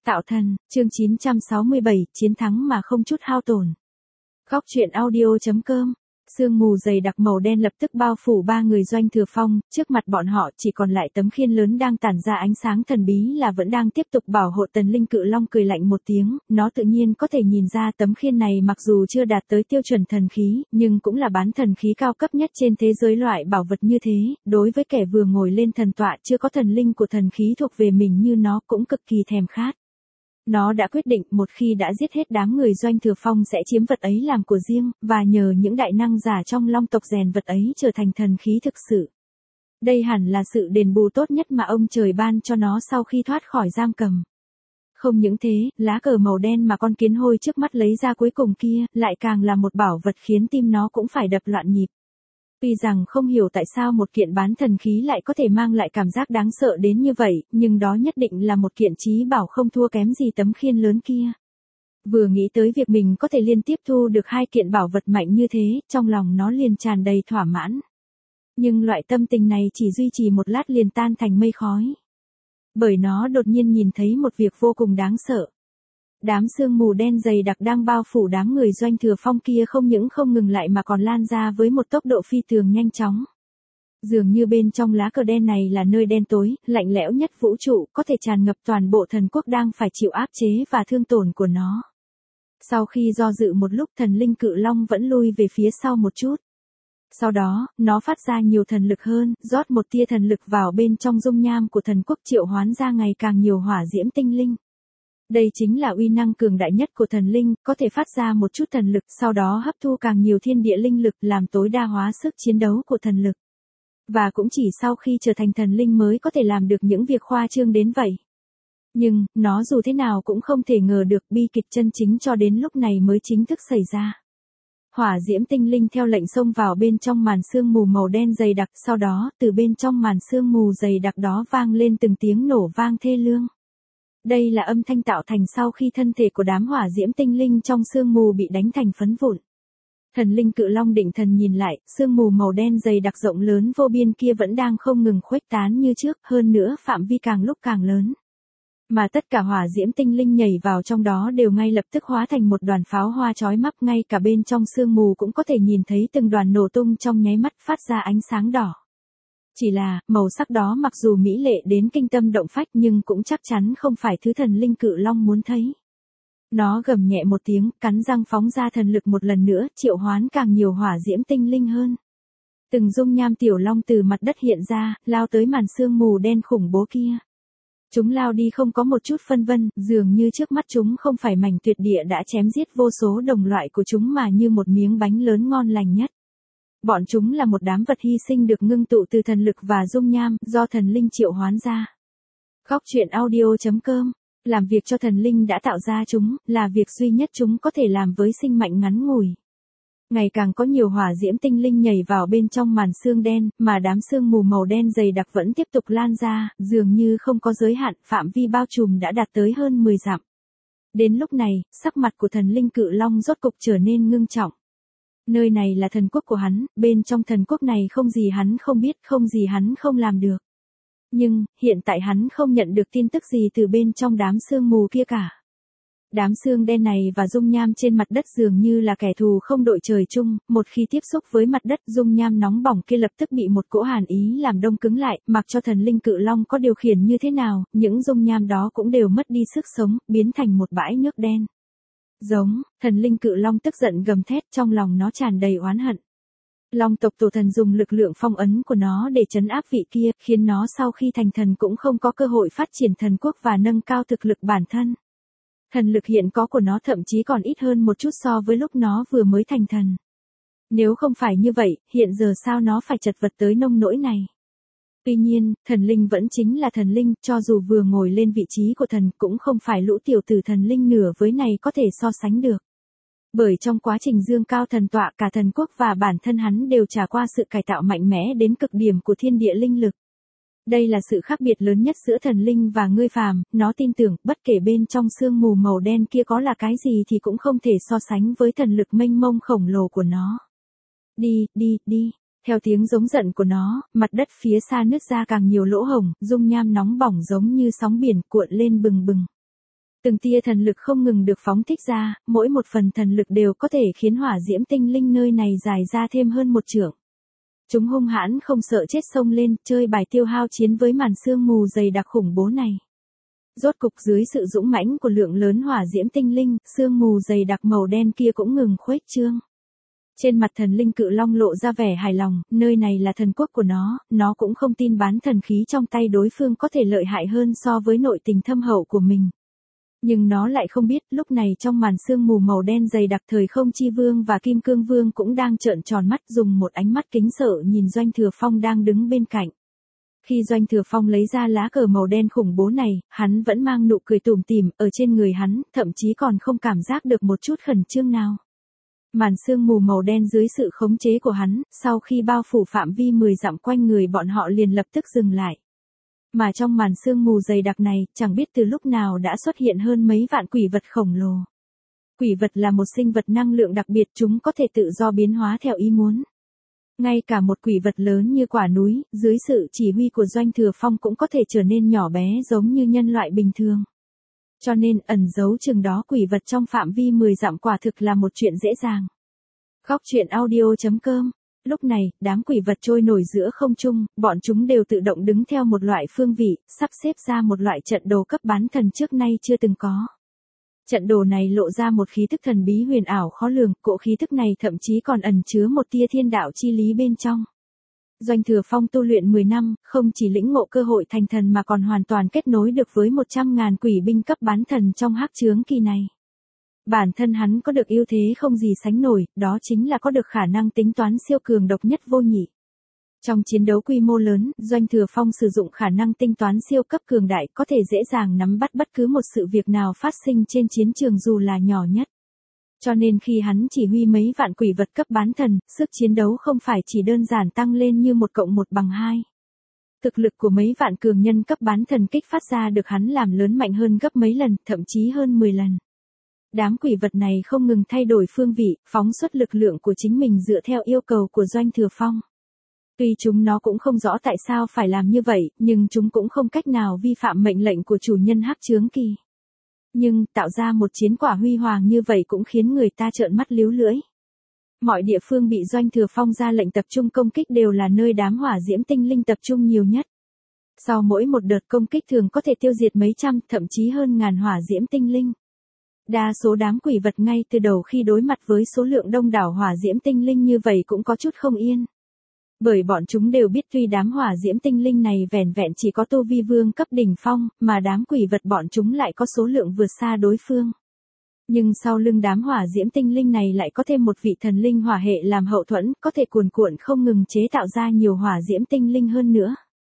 Tạo thần, chương 967, chiến thắng mà không chút hao tổn. Góc truyện audio.com. Sương mù dày đặc màu đen lập tức bao phủ ba người Doanh Thừa Phong, trước mặt bọn họ chỉ còn lại tấm khiên lớn đang tản ra ánh sáng thần bí là vẫn đang tiếp tục bảo hộ Tần Linh Cự Long cười lạnh một tiếng, nó tự nhiên có thể nhìn ra tấm khiên này mặc dù chưa đạt tới tiêu chuẩn thần khí, nhưng cũng là bán thần khí cao cấp nhất trên thế giới loại bảo vật như thế, đối với kẻ vừa ngồi lên thần tọa chưa có thần linh của thần khí thuộc về mình như nó cũng cực kỳ thèm khát. Nó đã quyết định một khi đã giết hết đám người Doanh Thừa Phong sẽ chiếm vật ấy làm của riêng, và nhờ những đại năng giả trong Long tộc rèn vật ấy trở thành thần khí thực sự. Đây hẳn là sự đền bù tốt nhất mà ông trời ban cho nó sau khi thoát khỏi giam cầm. Không những thế, lá cờ màu đen mà con kiến hôi trước mắt lấy ra cuối cùng kia, lại càng là một bảo vật khiến tim nó cũng phải đập loạn nhịp. Tuy rằng không hiểu tại sao một kiện bán thần khí lại có thể mang lại cảm giác đáng sợ đến như vậy, nhưng đó nhất định là một kiện chí bảo không thua kém gì tấm khiên lớn kia. Vừa nghĩ tới việc mình có thể liên tiếp thu được hai kiện bảo vật mạnh như thế, trong lòng nó liền tràn đầy thỏa mãn. Nhưng loại tâm tình này chỉ duy trì một lát liền tan thành mây khói. Bởi nó đột nhiên nhìn thấy một việc vô cùng đáng sợ. Đám sương mù đen dày đặc đang bao phủ đám người Doanh Thừa Phong kia không những không ngừng lại mà còn lan ra với một tốc độ phi thường nhanh chóng. Dường như bên trong lá cờ đen này là nơi đen tối, lạnh lẽo nhất vũ trụ, có thể tràn ngập toàn bộ thần quốc đang phải chịu áp chế và thương tổn của nó. Sau khi do dự một lúc, Thần Linh Cự Long vẫn lui về phía sau một chút. Sau đó, nó phát ra nhiều thần lực hơn, rót một tia thần lực vào bên trong dung nham của thần quốc triệu hoán ra ngày càng nhiều hỏa diễm tinh linh. Đây chính là uy năng cường đại nhất của thần linh, có thể phát ra một chút thần lực, sau đó hấp thu càng nhiều thiên địa linh lực làm tối đa hóa sức chiến đấu của thần lực. Và cũng chỉ sau khi trở thành thần linh mới có thể làm được những việc khoa trương đến vậy. Nhưng, nó dù thế nào cũng không thể ngờ được bi kịch chân chính cho đến lúc này mới chính thức xảy ra. Hỏa diễm tinh linh theo lệnh xông vào bên trong màn sương mù màu đen dày đặc, sau đó, từ bên trong màn sương mù dày đặc đó vang lên từng tiếng nổ vang thê lương. Đây là âm thanh tạo thành sau khi thân thể của đám hỏa diễm tinh linh trong sương mù bị đánh thành phấn vụn. Thần Linh Cự Long định thần nhìn lại, sương mù màu đen dày đặc rộng lớn vô biên kia vẫn đang không ngừng khuếch tán như trước, hơn nữa phạm vi càng lúc càng lớn. Mà tất cả hỏa diễm tinh linh nhảy vào trong đó đều ngay lập tức hóa thành một đoàn pháo hoa chói mắt, ngay cả bên trong sương mù cũng có thể nhìn thấy từng đoàn nổ tung trong nháy mắt phát ra ánh sáng đỏ. Chỉ là, màu sắc đó mặc dù mỹ lệ đến kinh tâm động phách nhưng cũng chắc chắn không phải thứ Thần Linh Cự Long muốn thấy. Nó gầm nhẹ một tiếng, cắn răng phóng ra thần lực một lần nữa, triệu hoán càng nhiều hỏa diễm tinh linh hơn. Từng dung nham tiểu long từ mặt đất hiện ra, lao tới màn sương mù đen khủng bố kia. Chúng lao đi không có một chút phân vân, dường như trước mắt chúng không phải mảnh tuyệt địa đã chém giết vô số đồng loại của chúng mà như một miếng bánh lớn ngon lành nhất. Bọn chúng là một đám vật hy sinh được ngưng tụ từ thần lực và dung nham, do thần linh triệu hoán ra. Góc truyện audio.com. Làm việc cho thần linh đã tạo ra chúng, là việc duy nhất chúng có thể làm với sinh mệnh ngắn ngủi. Ngày càng có nhiều hỏa diễm tinh linh nhảy vào bên trong màn sương đen, mà đám sương mù màu đen dày đặc vẫn tiếp tục lan ra, dường như không có giới hạn, phạm vi bao trùm đã đạt tới hơn 10 dặm. Đến lúc này, sắc mặt của Thần Linh Cự Long rốt cục trở nên ngưng trọng. Nơi này là thần quốc của hắn, bên trong thần quốc này không gì hắn không biết, không gì hắn không làm được. Nhưng, hiện tại hắn không nhận được tin tức gì từ bên trong đám sương mù kia cả. Đám sương đen này và dung nham trên mặt đất dường như là kẻ thù không đội trời chung, một khi tiếp xúc với mặt đất dung nham nóng bỏng kia lập tức bị một cỗ hàn ý làm đông cứng lại, mặc cho Thần Linh Cự Long có điều khiển như thế nào, những dung nham đó cũng đều mất đi sức sống, biến thành một bãi nước đen. Giống, Thần Linh Cự Long tức giận gầm thét, trong lòng nó tràn đầy oán hận. Long tộc tổ thần dùng lực lượng phong ấn của nó để trấn áp vị kia, khiến nó sau khi thành thần cũng không có cơ hội phát triển thần quốc và nâng cao thực lực bản thân. Thần lực hiện có của nó thậm chí còn ít hơn một chút so với lúc nó vừa mới thành thần. Nếu không phải như vậy, hiện giờ sao nó phải chật vật tới nông nỗi này? Tuy nhiên, thần linh vẫn chính là thần linh, cho dù vừa ngồi lên vị trí của thần cũng không phải lũ tiểu tử thần linh nửa với này có thể so sánh được. Bởi trong quá trình dương cao thần tọa cả thần quốc và bản thân hắn đều trải qua sự cải tạo mạnh mẽ đến cực điểm của thiên địa linh lực. Đây là sự khác biệt lớn nhất giữa thần linh và ngươi phàm, nó tin tưởng bất kể bên trong sương mù màu đen kia có là cái gì thì cũng không thể so sánh với thần lực mênh mông khổng lồ của nó. Đi, đi, đi. Theo tiếng giống giận của nó, mặt đất phía xa nứt ra càng nhiều lỗ hổng, dung nham nóng bỏng giống như sóng biển cuộn lên bừng bừng. Từng tia thần lực không ngừng được phóng thích ra, mỗi một phần thần lực đều có thể khiến hỏa diễm tinh linh nơi này dài ra thêm hơn một trượng. Chúng hung hãn không sợ chết xông lên, chơi bài tiêu hao chiến với màn sương mù dày đặc khủng bố này. Rốt cục dưới sự dũng mãnh của lượng lớn hỏa diễm tinh linh, sương mù dày đặc màu đen kia cũng ngừng khuếch trương. Trên mặt thần linh cự long lộ ra vẻ hài lòng, nơi này là thần quốc của nó cũng không tin bán thần khí trong tay đối phương có thể lợi hại hơn so với nội tình thâm hậu của mình. Nhưng nó lại không biết, lúc này trong màn sương mù màu đen dày đặc Thời Không Chi Vương và Kim Cương Vương cũng đang trợn tròn mắt dùng một ánh mắt kính sợ nhìn Doanh Thừa Phong đang đứng bên cạnh. Khi Doanh Thừa Phong lấy ra lá cờ màu đen khủng bố này, hắn vẫn mang nụ cười tủm tỉm, ở trên người hắn, thậm chí còn không cảm giác được một chút khẩn trương nào. Màn sương mù màu đen dưới sự khống chế của hắn, sau khi bao phủ phạm vi 10 dặm quanh người bọn họ liền lập tức dừng lại. Mà trong màn sương mù dày đặc này, chẳng biết từ lúc nào đã xuất hiện hơn mấy vạn quỷ vật khổng lồ. Quỷ vật là một sinh vật năng lượng đặc biệt, chúng có thể tự do biến hóa theo ý muốn. Ngay cả một quỷ vật lớn như quả núi, dưới sự chỉ huy của Doanh Thừa Phong cũng có thể trở nên nhỏ bé giống như nhân loại bình thường. Cho nên ẩn giấu chừng đó quỷ vật trong phạm vi 10 dặm quả thực là một chuyện dễ dàng. Góc truyện audio.com. Lúc này, đám quỷ vật trôi nổi giữa không trung, bọn chúng đều tự động đứng theo một loại phương vị, sắp xếp ra một loại trận đồ cấp bán thần trước nay chưa từng có. Trận đồ này lộ ra một khí thức thần bí huyền ảo khó lường, cỗ khí thức này thậm chí còn ẩn chứa một tia thiên đạo chi lý bên trong. Doanh Thừa Phong tu luyện 10 năm, không chỉ lĩnh ngộ cơ hội thành thần mà còn hoàn toàn kết nối được với 100.000 quỷ binh cấp bán thần trong hắc chướng kỳ này. Bản thân hắn có được ưu thế không gì sánh nổi, đó chính là có được khả năng tính toán siêu cường độc nhất vô nhị. Trong chiến đấu quy mô lớn, Doanh Thừa Phong sử dụng khả năng tính toán siêu cấp cường đại có thể dễ dàng nắm bắt bất cứ một sự việc nào phát sinh trên chiến trường dù là nhỏ nhất. Cho nên khi hắn chỉ huy mấy vạn quỷ vật cấp bán thần, sức chiến đấu không phải chỉ đơn giản tăng lên như 1+1=2. Thực lực của mấy vạn cường nhân cấp bán thần kích phát ra được hắn làm lớn mạnh hơn gấp mấy lần, thậm chí hơn 10 lần. Đám quỷ vật này không ngừng thay đổi phương vị, phóng xuất lực lượng của chính mình dựa theo yêu cầu của Doanh Thừa Phong. Tuy chúng nó cũng không rõ tại sao phải làm như vậy, nhưng chúng cũng không cách nào vi phạm mệnh lệnh của chủ nhân hắc chướng kỳ. Nhưng, tạo ra một chiến quả huy hoàng như vậy cũng khiến người ta trợn mắt líu lưỡi. Mọi địa phương bị Doanh Thừa Phong ra lệnh tập trung công kích đều là nơi đám hỏa diễm tinh linh tập trung nhiều nhất. Sau mỗi một đợt công kích thường có thể tiêu diệt mấy trăm, thậm chí hơn ngàn hỏa diễm tinh linh. Đa số đám quỷ vật ngay từ đầu khi đối mặt với số lượng đông đảo hỏa diễm tinh linh như vậy cũng có chút không yên. Bởi bọn chúng đều biết tuy đám hỏa diễm tinh linh này vẻn vẹn chỉ có tu vi vương cấp đỉnh phong, mà đám quỷ vật bọn chúng lại có số lượng vượt xa đối phương. Nhưng sau lưng đám hỏa diễm tinh linh này lại có thêm một vị thần linh hỏa hệ làm hậu thuẫn, có thể cuồn cuộn không ngừng chế tạo ra nhiều hỏa diễm tinh linh hơn nữa.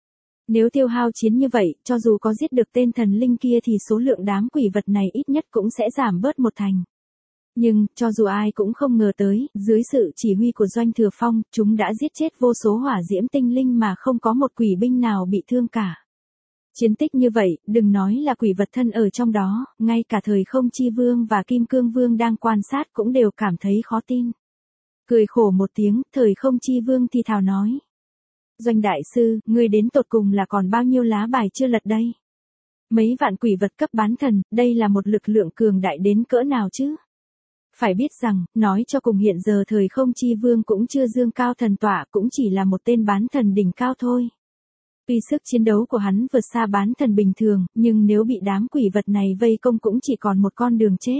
Nếu tiêu hao chiến như vậy, cho dù có giết được tên thần linh kia thì số lượng đám quỷ vật này ít nhất cũng sẽ giảm bớt một thành. Nhưng, cho dù ai cũng không ngờ tới, dưới sự chỉ huy của Doanh Thừa Phong, chúng đã giết chết vô số hỏa diễm tinh linh mà không có một quỷ binh nào bị thương cả. Chiến tích như vậy, đừng nói là quỷ vật thân ở trong đó, ngay cả Thời Không Chi Vương và Kim Cương Vương đang quan sát cũng đều cảm thấy khó tin. Cười khổ một tiếng, Thời Không Chi Vương thì thào nói. Doanh đại sư, ngươi đến tột cùng là còn bao nhiêu lá bài chưa lật đây? Mấy vạn quỷ vật cấp bán thần, đây là một lực lượng cường đại đến cỡ nào chứ? Phải biết rằng, nói cho cùng hiện giờ Thời Không Chi Vương cũng chưa dương cao thần tọa, cũng chỉ là một tên bán thần đỉnh cao thôi. Tuy sức chiến đấu của hắn vượt xa bán thần bình thường, nhưng nếu bị đám quỷ vật này vây công cũng chỉ còn một con đường chết.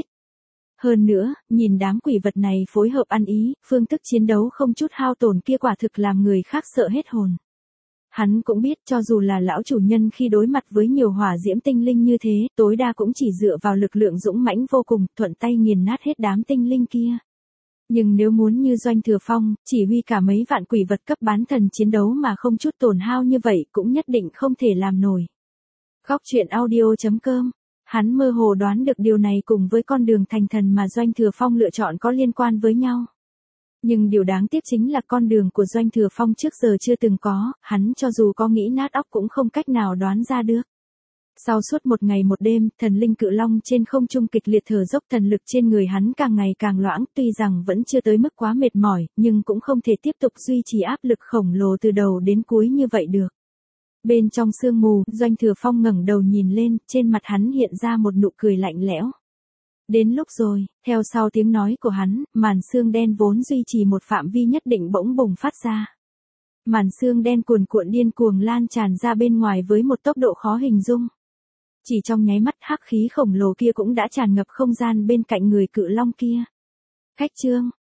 Hơn nữa, nhìn đám quỷ vật này phối hợp ăn ý, phương thức chiến đấu không chút hao tổn kia quả thực làm người khác sợ hết hồn. Hắn cũng biết cho dù là lão chủ nhân khi đối mặt với nhiều hỏa diễm tinh linh như thế, tối đa cũng chỉ dựa vào lực lượng dũng mãnh vô cùng, thuận tay nghiền nát hết đám tinh linh kia. Nhưng nếu muốn như Doanh Thừa Phong, chỉ huy cả mấy vạn quỷ vật cấp bán thần chiến đấu mà không chút tổn hao như vậy cũng nhất định không thể làm nổi. Góc truyện audio.com. Hắn mơ hồ đoán được điều này cùng với con đường thành thần mà Doanh Thừa Phong lựa chọn có liên quan với nhau. Nhưng điều đáng tiếc chính là con đường của Doanh Thừa Phong trước giờ chưa từng có, hắn cho dù có nghĩ nát óc cũng không cách nào đoán ra được. Sau suốt một ngày một đêm, thần linh cự long trên không trung kịch liệt thở dốc, thần lực trên người hắn càng ngày càng loãng, tuy rằng vẫn chưa tới mức quá mệt mỏi, nhưng cũng không thể tiếp tục duy trì áp lực khổng lồ từ đầu đến cuối như vậy được. Bên trong sương mù, Doanh Thừa Phong ngẩng đầu nhìn lên, trên mặt hắn hiện ra một nụ cười lạnh lẽo. Đến lúc rồi, theo sau tiếng nói của hắn, màn sương đen vốn duy trì một phạm vi nhất định bỗng bùng phát ra. Màn sương đen cuồn cuộn điên cuồng lan tràn ra bên ngoài với một tốc độ khó hình dung. Chỉ trong nháy mắt hắc khí khổng lồ kia cũng đã tràn ngập không gian bên cạnh người cự long kia. Khách trương,